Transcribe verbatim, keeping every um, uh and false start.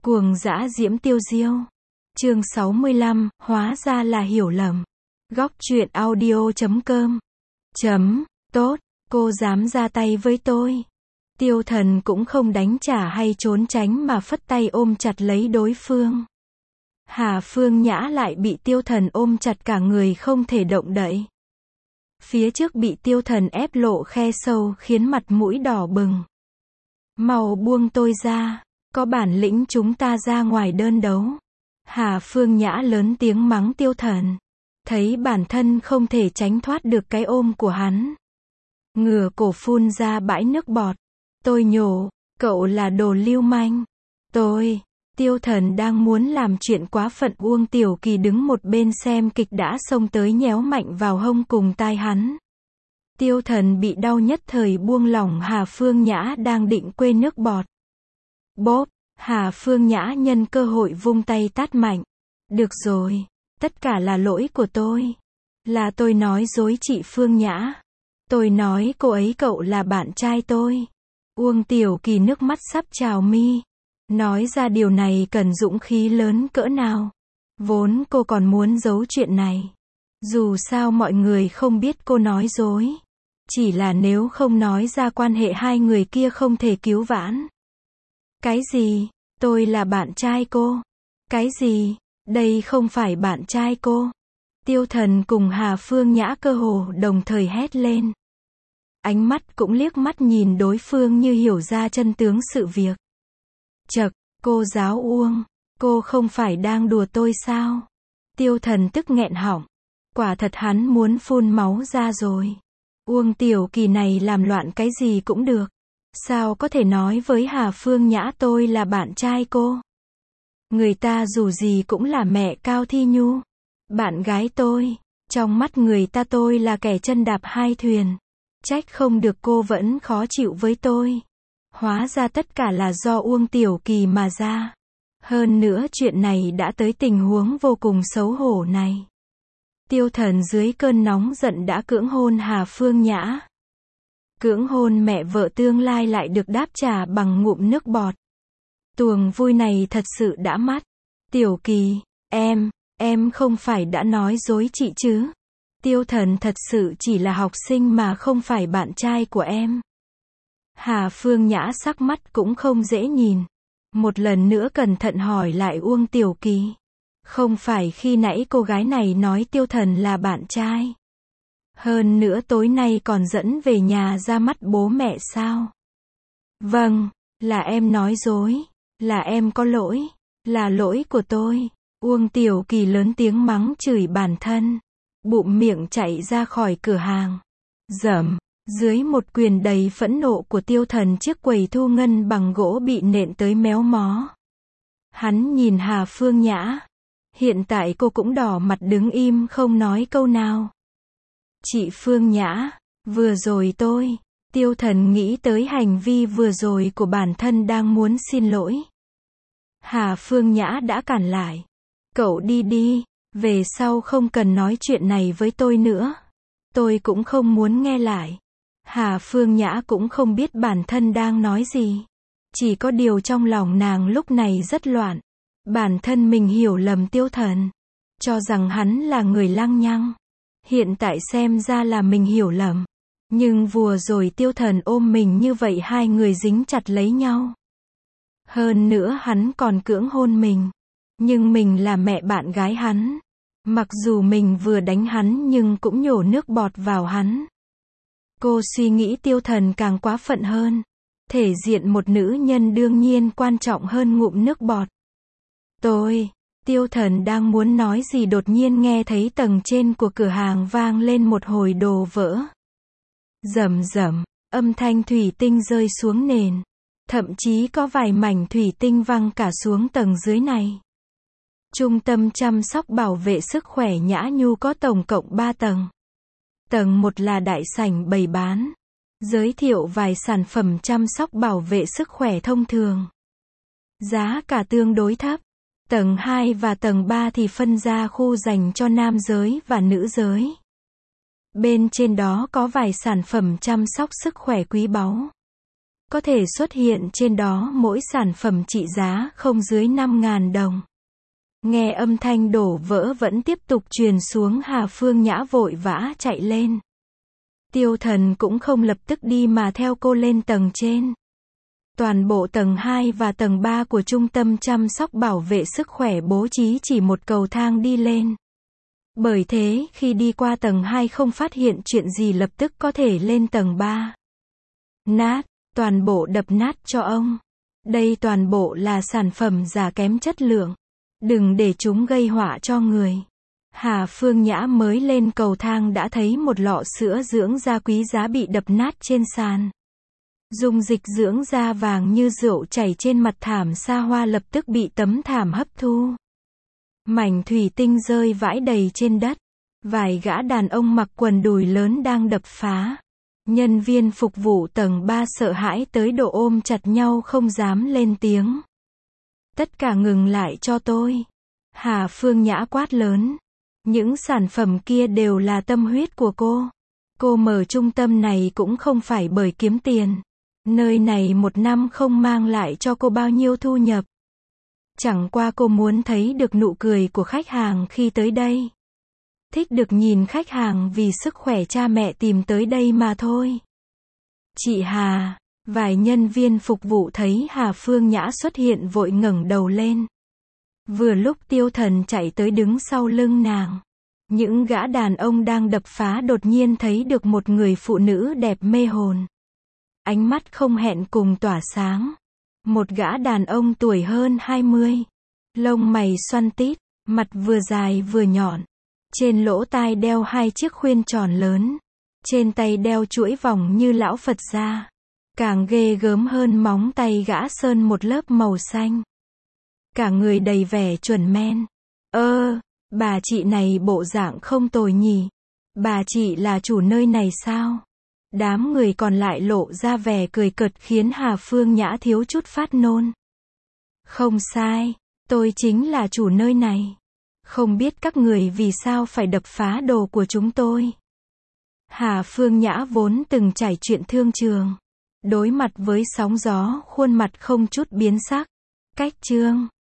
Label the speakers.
Speaker 1: Cuồng dã diễm tiêu diêu. Chương sáu mươi lăm, hóa ra là hiểu lầm. Góc truyện audio chấm com. Chấm, tốt, cô dám ra tay với tôi. Tiêu Thần cũng không đánh trả hay trốn tránh mà phất tay ôm chặt lấy đối phương. Hà Phương Nhã lại bị Tiêu Thần ôm chặt cả người không thể động đậy. Phía trước bị Tiêu Thần ép lộ khe sâu khiến mặt mũi đỏ bừng. Mau buông tôi ra, có bản lĩnh chúng ta ra ngoài đơn đấu. Hà Phương Nhã lớn tiếng mắng Tiêu Thần. Thấy bản thân không thể tránh thoát được cái ôm của hắn. Ngửa cổ phun ra bãi nước bọt. Tôi nhổ, cậu là đồ lưu manh. Tôi, Tiêu Thần đang muốn làm chuyện quá phận. Uông Tiểu Kỳ đứng một bên xem kịch đã xông tới nhéo mạnh vào hông cùng tai hắn. Tiêu Thần bị đau nhất thời buông lỏng Hà Phương Nhã đang định quê nước bọt. Bốp, Hà Phương Nhã nhân cơ hội vung tay tát mạnh. Được rồi, tất cả là lỗi của tôi. Là tôi nói dối chị Phương Nhã. Tôi nói cô ấy cậu là bạn trai tôi. Uông Tiểu Kỳ nước mắt sắp trào mi. Nói ra điều này cần dũng khí lớn cỡ nào. Vốn cô còn muốn giấu chuyện này. Dù sao mọi người không biết cô nói dối. Chỉ là nếu không nói ra quan hệ hai người kia không thể cứu vãn. Cái gì? Tôi là bạn trai cô. Cái gì? Đây không phải bạn trai cô. Tiêu Thần cùng Hà Phương Nhã cơ hồ đồng thời hét lên. Ánh mắt cũng liếc mắt nhìn đối phương như hiểu ra chân tướng sự việc. Chậc, cô giáo Uông, cô không phải đang đùa tôi sao? Tiêu Thần tức nghẹn họng. Quả thật hắn muốn phun máu ra rồi. Uông Tiểu Kỳ này làm loạn cái gì cũng được. Sao có thể nói với Hà Phương Nhã tôi là bạn trai cô? Người ta dù gì cũng là mẹ Cao Thi Nhu. Bạn gái tôi. Trong mắt người ta tôi là kẻ chân đạp hai thuyền. Trách không được cô vẫn khó chịu với tôi. Hóa ra tất cả là do Uông Tiểu Kỳ mà ra. Hơn nữa chuyện này đã tới tình huống vô cùng xấu hổ này. Tiêu Thần dưới cơn nóng giận đã cưỡng hôn Hà Phương Nhã. Cưỡng hôn mẹ vợ tương lai lại được đáp trả bằng ngụm nước bọt. Tuồng vui này thật sự đã mắt. Tiểu Kỳ, em, em không phải đã nói dối chị chứ? Tiêu Thần thật sự chỉ là học sinh mà không phải bạn trai của em. Hà Phương Nhã sắc mắt cũng không dễ nhìn. Một lần nữa cẩn thận hỏi lại Uông Tiểu Kỳ. Không phải khi nãy cô gái này nói Tiêu Thần là bạn trai. Hơn nữa tối nay còn dẫn về nhà ra mắt bố mẹ sao? Vâng, là em nói dối. Là em có lỗi. Là lỗi của tôi. Uông Tiểu Kỳ lớn tiếng mắng chửi bản thân. Bụm miệng chạy ra khỏi cửa hàng. Dầm, dưới một quyền đầy phẫn nộ của Tiêu Thần chiếc quầy thu ngân bằng gỗ bị nện tới méo mó. Hắn nhìn Hà Phương Nhã. Hiện tại cô cũng đỏ mặt đứng im không nói câu nào. Chị Phương Nhã, vừa rồi tôi, Tiêu Thần nghĩ tới hành vi vừa rồi của bản thân đang muốn xin lỗi. Hà Phương Nhã đã cản lại. Cậu đi đi, về sau không cần nói chuyện này với tôi nữa. Tôi cũng không muốn nghe lại. Hà Phương Nhã cũng không biết bản thân đang nói gì. Chỉ có điều trong lòng nàng lúc này rất loạn. Bản thân mình hiểu lầm Tiêu Thần. Cho rằng hắn là người lăng nhăng. Hiện tại xem ra là mình hiểu lầm. Nhưng vừa rồi Tiêu Thần ôm mình như vậy hai người dính chặt lấy nhau. Hơn nữa hắn còn cưỡng hôn mình. Nhưng mình là mẹ bạn gái hắn. Mặc dù mình vừa đánh hắn nhưng cũng nhổ nước bọt vào hắn. Cô suy nghĩ Tiêu Thần càng quá phận hơn. Thể diện một nữ nhân đương nhiên quan trọng hơn ngụm nước bọt. Tôi, Tiêu Thần đang muốn nói gì đột nhiên nghe thấy tầng trên của cửa hàng vang lên một hồi đồ vỡ. Rầm rầm, âm thanh thủy tinh rơi xuống nền. Thậm chí có vài mảnh thủy tinh văng cả xuống tầng dưới này. Trung tâm chăm sóc bảo vệ sức khỏe Nhã Nhu có tổng cộng ba tầng. Tầng một là đại sảnh bày bán. Giới thiệu vài sản phẩm chăm sóc bảo vệ sức khỏe thông thường. Giá cả tương đối thấp. Tầng hai và tầng ba thì phân ra khu dành cho nam giới và nữ giới. Bên trên đó có vài sản phẩm chăm sóc sức khỏe quý báu. có thể xuất hiện trên đó mỗi sản phẩm trị giá không dưới năm nghìn đồng. Nghe âm thanh đổ vỡ vẫn tiếp tục truyền xuống, Hà Phương Nhã vội vã chạy lên. Tiêu Thần cũng không lập tức đi mà theo cô lên tầng trên. Toàn bộ tầng hai và tầng ba của trung tâm chăm sóc bảo vệ sức khỏe bố trí chỉ một cầu thang đi lên. Bởi thế, khi đi qua tầng hai không phát hiện chuyện gì lập tức có thể lên tầng ba. Nát, toàn bộ đập nát cho ông. Đây toàn bộ là sản phẩm giả kém chất lượng. Đừng để chúng gây họa cho người. Hà Phương Nhã mới lên cầu thang đã thấy một lọ sữa dưỡng da quý giá bị đập nát trên sàn. Dung dịch dưỡng da vàng như rượu chảy trên mặt thảm sa hoa lập tức bị tấm thảm hấp thu. Mảnh thủy tinh rơi vãi đầy trên đất. Vài gã đàn ông mặc quần đùi lớn đang đập phá. Nhân viên phục vụ tầng ba sợ hãi tới độ ôm chặt nhau không dám lên tiếng. Tất cả ngừng lại cho tôi. Hà Phương Nhã quát lớn. Những sản phẩm kia đều là tâm huyết của cô. Cô mở trung tâm này cũng không phải bởi kiếm tiền. Nơi này một năm không mang lại cho cô bao nhiêu thu nhập. Chẳng qua cô muốn thấy được nụ cười của khách hàng khi tới đây. Thích được nhìn khách hàng vì sức khỏe cha mẹ tìm tới đây mà thôi. Chị Hà, vài nhân viên phục vụ thấy Hà Phương Nhã xuất hiện vội ngẩng đầu lên. Vừa lúc Tiêu Thần chạy tới đứng sau lưng nàng. Những gã đàn ông đang đập phá đột nhiên thấy được một người phụ nữ đẹp mê hồn. Ánh mắt không hẹn cùng tỏa sáng. Một gã đàn ông tuổi hơn hai mươi. Lông mày xoăn tít, mặt vừa dài vừa nhọn. Trên lỗ tai đeo hai chiếc khuyên tròn lớn. Trên tay đeo chuỗi vòng như lão Phật gia. Càng ghê gớm hơn móng tay gã sơn một lớp màu xanh. Cả người đầy vẻ chuẩn men. Ơ, bà chị này bộ dạng không tồi nhỉ. Bà chị là chủ nơi này sao? Đám người còn lại lộ ra vẻ cười cợt khiến Hà Phương Nhã thiếu chút phát nôn. Không sai, tôi chính là chủ nơi này. Không biết các người vì sao phải đập phá đồ của chúng tôi. Hà Phương Nhã vốn từng trải chuyện thương trường. Đối mặt với sóng gió, khuôn mặt không chút biến sắc. Cách chương